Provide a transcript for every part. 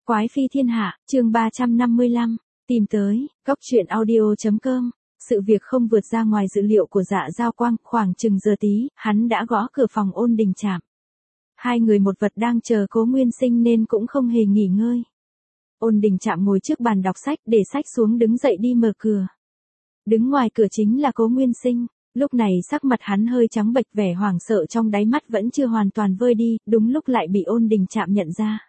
Quái phi thiên hạ, chương 355, tìm tới, góc truyện audio.com. Sự việc không vượt ra ngoài dự liệu của Dạ Giao Quang, khoảng chừng giờ tí, hắn đã gõ cửa phòng Ôn Đình Trạm. Hai người một vật đang chờ Cố Nguyên Sinh nên cũng không hề nghỉ ngơi. Ôn Đình Trạm ngồi trước bàn đọc sách, để sách xuống đứng dậy đi mở cửa. Đứng ngoài cửa chính là Cố Nguyên Sinh, lúc này sắc mặt hắn hơi trắng bệch, vẻ hoảng sợ trong đáy mắt vẫn chưa hoàn toàn vơi đi, đúng lúc lại bị Ôn Đình Trạm nhận ra.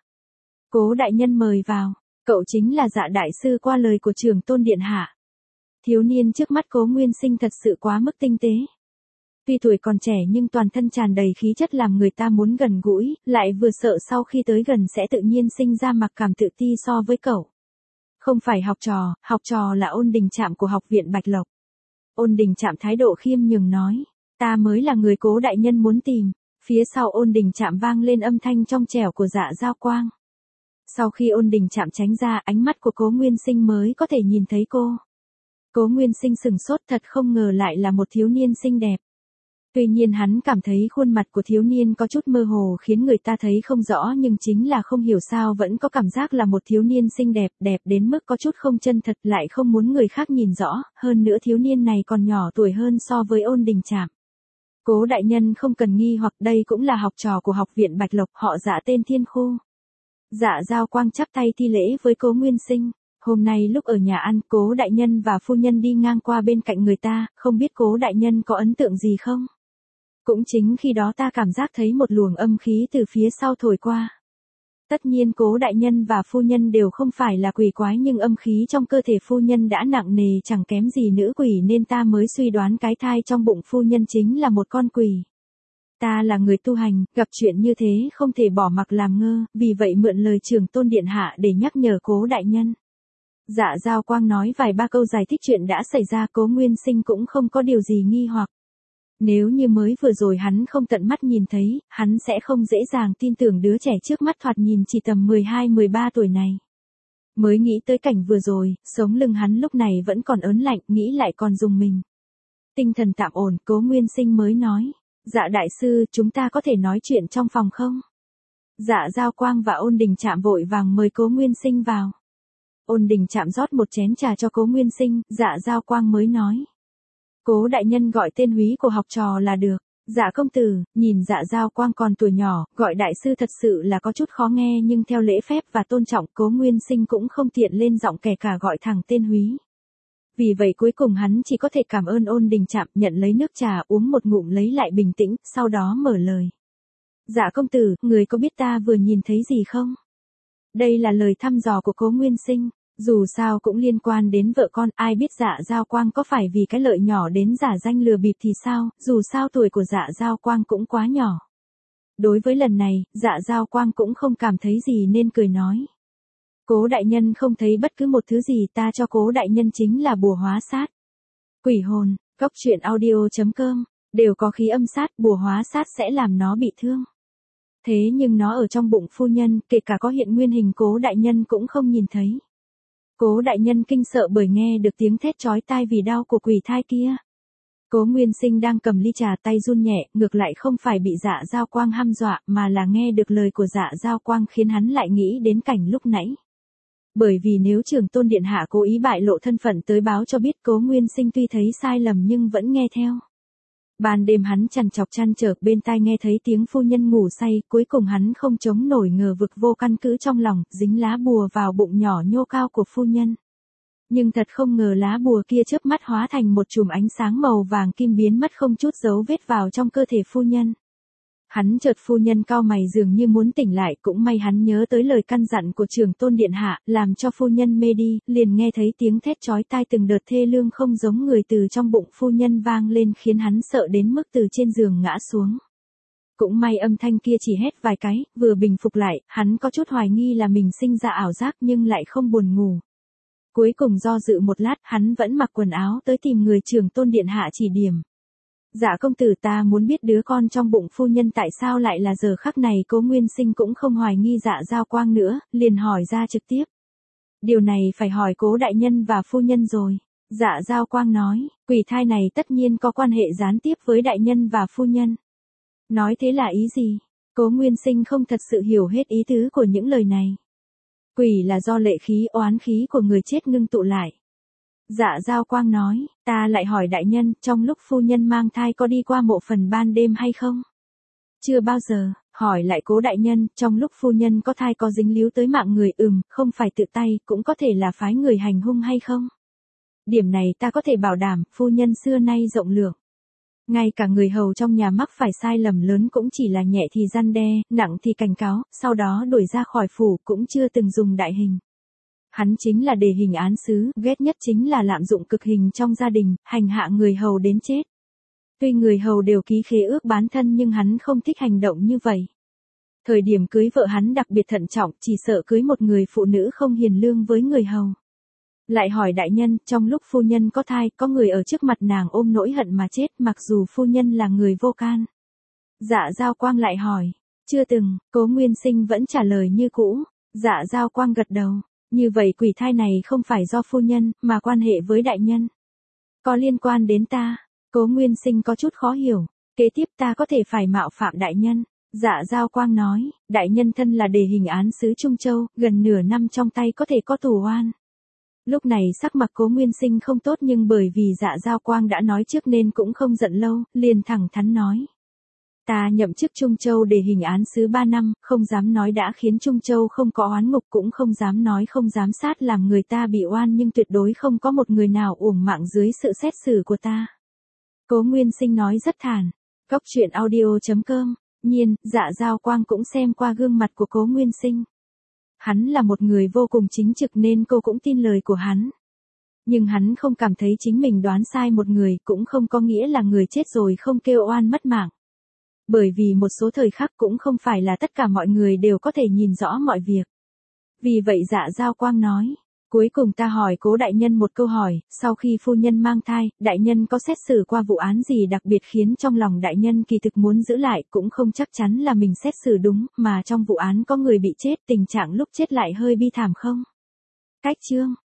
Cố đại nhân mời vào, cậu chính là Dạ đại sư qua lời của Trưởng Tôn điện hạ. Thiếu niên trước mắt Cố Nguyên Sinh thật sự quá mức tinh tế. Tuy tuổi còn trẻ nhưng toàn thân tràn đầy khí chất làm người ta muốn gần gũi, lại vừa sợ sau khi tới gần sẽ tự nhiên sinh ra mặc cảm tự ti so với cậu. Không phải học trò là Ôn Đình Trạm của học viện Bạch Lộc. Ôn Đình Trạm thái độ khiêm nhường nói, ta mới là người Cố đại nhân muốn tìm. Phía sau Ôn Đình Trạm vang lên âm thanh trong trẻo của Dạ Giao Quang. Sau khi Ôn Đình Trạm tránh ra, ánh mắt của Cố Nguyên Sinh mới có thể nhìn thấy cô. Cố Nguyên Sinh sừng sốt, thật không ngờ lại là một thiếu niên xinh đẹp. Tuy nhiên hắn cảm thấy khuôn mặt của thiếu niên có chút mơ hồ khiến người ta thấy không rõ, nhưng chính là không hiểu sao vẫn có cảm giác là một thiếu niên xinh đẹp, đẹp đến mức có chút không chân thật, lại không muốn người khác nhìn rõ, hơn nữa thiếu niên này còn nhỏ tuổi hơn so với Ôn Đình Trạm. Cố đại nhân không cần nghi hoặc, đây cũng là học trò của học viện Bạch Lộc, họ Dạ tên Thiên Khu. Dạ Giao Quang chắp tay thi lễ với Cố Nguyên Sinh. Hôm nay lúc ở nhà ăn, Cố đại nhân và phu nhân đi ngang qua bên cạnh người ta, không biết Cố đại nhân có ấn tượng gì không? Cũng chính khi đó ta cảm giác thấy một luồng âm khí từ phía sau thổi qua. Tất nhiên Cố đại nhân và phu nhân đều không phải là quỷ quái, nhưng âm khí trong cơ thể phu nhân đã nặng nề chẳng kém gì nữ quỷ, nên ta mới suy đoán cái thai trong bụng phu nhân chính là một con quỷ. Ta là người tu hành, gặp chuyện như thế không thể bỏ mặc làm ngơ, vì vậy mượn lời Trưởng Tôn điện hạ để nhắc nhở Cố đại nhân. Dạ Giao Quang nói vài ba câu giải thích chuyện đã xảy ra, Cố Nguyên Sinh cũng không có điều gì nghi hoặc. Nếu như mới vừa rồi hắn không tận mắt nhìn thấy, hắn sẽ không dễ dàng tin tưởng đứa trẻ trước mắt thoạt nhìn chỉ tầm 12-13 tuổi này. Mới nghĩ tới cảnh vừa rồi, sống lưng hắn lúc này vẫn còn ớn lạnh, nghĩ lại còn rùng mình. Tinh thần tạm ổn, Cố Nguyên Sinh mới nói. Dạ đại sư, chúng ta có thể nói chuyện trong phòng không? Dạ Giao Quang và Ôn Đình Trạm vội vàng mời Cố Nguyên Sinh vào. Ôn Đình Trạm rót một chén trà cho Cố Nguyên Sinh, Dạ Giao Quang mới nói. Cố đại nhân gọi tên húy của học trò là được. Dạ công tử, nhìn Dạ Giao Quang còn tuổi nhỏ, gọi đại sư thật sự là có chút khó nghe, nhưng theo lễ phép và tôn trọng, Cố Nguyên Sinh cũng không tiện lên giọng kể cả gọi thẳng tên húy. Vì vậy cuối cùng hắn chỉ có thể cảm ơn Ôn Đình Trạm, nhận lấy nước trà uống một ngụm lấy lại bình tĩnh, sau đó mở lời. Dạ công tử, người có biết ta vừa nhìn thấy gì không? Đây là lời thăm dò của Cố Nguyên Sinh, dù sao cũng liên quan đến vợ con, ai biết Dạ Giao Quang có phải vì cái lợi nhỏ đến giả danh lừa bịp thì sao, dù sao tuổi của Dạ Giao Quang cũng quá nhỏ. Đối với lần này, Dạ Giao Quang cũng không cảm thấy gì nên cười nói. Cố đại nhân không thấy bất cứ một thứ gì, ta cho Cố đại nhân chính là bùa hóa sát. Quỷ hồn, góc truyện audio.com, đều có khí âm sát, bùa hóa sát sẽ làm nó bị thương. Thế nhưng nó ở trong bụng phu nhân, kể cả có hiện nguyên hình Cố đại nhân cũng không nhìn thấy. Cố đại nhân kinh sợ bởi nghe được tiếng thét chói tai vì đau của quỷ thai kia. Cố Nguyên Sinh đang cầm ly trà, tay run nhẹ, ngược lại không phải bị Dạ Giao Quang hăm dọa, mà là nghe được lời của Dạ Giao Quang khiến hắn lại nghĩ đến cảnh lúc nãy. Bởi vì nếu Trưởng Tôn điện hạ cố ý bại lộ thân phận tới báo cho biết, Cố Nguyên Sinh tuy thấy sai lầm nhưng vẫn nghe theo. Ban đêm hắn trằn trọc trăn trở, bên tai nghe thấy tiếng phu nhân ngủ say, cuối cùng hắn không chống nổi ngờ vực vô căn cứ trong lòng, dính lá bùa vào bụng nhỏ nhô cao của phu nhân. Nhưng thật không ngờ lá bùa kia chớp mắt hóa thành một chùm ánh sáng màu vàng kim biến mất không chút dấu vết vào trong cơ thể phu nhân. Hắn chợt phu nhân cau mày dường như muốn tỉnh lại, cũng may hắn nhớ tới lời căn dặn của Trưởng Tôn điện hạ, làm cho phu nhân mê đi, liền nghe thấy tiếng thét chói tai từng đợt thê lương không giống người từ trong bụng phu nhân vang lên, khiến hắn sợ đến mức từ trên giường ngã xuống. Cũng may âm thanh kia chỉ hét vài cái, vừa bình phục lại, hắn có chút hoài nghi là mình sinh ra ảo giác nhưng lại không buồn ngủ. Cuối cùng do dự một lát, hắn vẫn mặc quần áo tới tìm người Trưởng Tôn điện hạ chỉ điểm. Dạ công tử, ta muốn biết đứa con trong bụng phu nhân tại sao lại là giờ khắc này. Cố Nguyên Sinh cũng không hoài nghi Dạ Giao Quang nữa, liền hỏi ra trực tiếp. Điều này phải hỏi Cố đại nhân và phu nhân rồi. Dạ Giao Quang nói, quỷ thai này tất nhiên có quan hệ gián tiếp với đại nhân và phu nhân. Nói thế là ý gì? Cố Nguyên Sinh không thật sự hiểu hết ý tứ của những lời này. Quỷ là do lệ khí oán khí của người chết ngưng tụ lại. Dạ Giao Quang nói, ta lại hỏi đại nhân, trong lúc phu nhân mang thai có đi qua mộ phần ban đêm hay không? Chưa bao giờ. Hỏi lại Cố đại nhân, trong lúc phu nhân có thai có dính líu tới mạng người, không phải tự tay, cũng có thể là phái người hành hung hay không? Điểm này ta có thể bảo đảm, phu nhân xưa nay rộng lượng. Ngay cả người hầu trong nhà mắc phải sai lầm lớn cũng chỉ là nhẹ thì răn đe, nặng thì cảnh cáo, sau đó đuổi ra khỏi phủ, cũng chưa từng dùng đại hình. Hắn chính là đề hình án sứ, ghét nhất chính là lạm dụng cực hình trong gia đình, hành hạ người hầu đến chết. Tuy người hầu đều ký khế ước bán thân nhưng hắn không thích hành động như vậy. Thời điểm cưới vợ hắn đặc biệt thận trọng, chỉ sợ cưới một người phụ nữ không hiền lương với người hầu. Lại hỏi đại nhân, trong lúc phu nhân có thai, có người ở trước mặt nàng ôm nỗi hận mà chết, mặc dù phu nhân là người vô can. Dạ Giao Quang lại hỏi, chưa từng. Cố Nguyên Sinh vẫn trả lời như cũ. Dạ Giao Quang gật đầu, như vậy quỷ thai này không phải do phu nhân, mà quan hệ với đại nhân. Có liên quan đến ta. Cố Nguyên Sinh có chút khó hiểu, kế tiếp ta có thể phải mạo phạm đại nhân. Dạ Giao Quang nói, đại nhân thân là đề hình án sứ Trung Châu, gần nửa năm trong tay có thể có tù oan. Lúc này sắc mặt Cố Nguyên Sinh không tốt nhưng bởi vì Dạ Giao Quang đã nói trước nên cũng không giận lâu, liền thẳng thắn nói. Ta nhậm chức Trung Châu đề hình án sứ 3 năm, không dám nói đã khiến Trung Châu không có oán ngục, cũng không dám nói không dám sát làm người ta bị oan, nhưng tuyệt đối không có một người nào uổng mạng dưới sự xét xử của ta. Cố Nguyên Sinh nói rất thản. Góc truyện audio.com. Nhiên, Dạ Giao Quang cũng xem qua gương mặt của Cố Nguyên Sinh. Hắn là một người vô cùng chính trực nên cô cũng tin lời của hắn. Nhưng hắn không cảm thấy chính mình đoán sai một người, cũng không có nghĩa là người chết rồi không kêu oan mất mạng. Bởi vì một số thời khắc cũng không phải là tất cả mọi người đều có thể nhìn rõ mọi việc. Vì vậy Dạ Giao Quang nói, cuối cùng ta hỏi Cố đại nhân một câu hỏi, sau khi phu nhân mang thai, đại nhân có xét xử qua vụ án gì đặc biệt khiến trong lòng đại nhân kỳ thực muốn giữ lại, cũng không chắc chắn là mình xét xử đúng, mà trong vụ án có người bị chết, tình trạng lúc chết lại hơi bi thảm không? Cách chương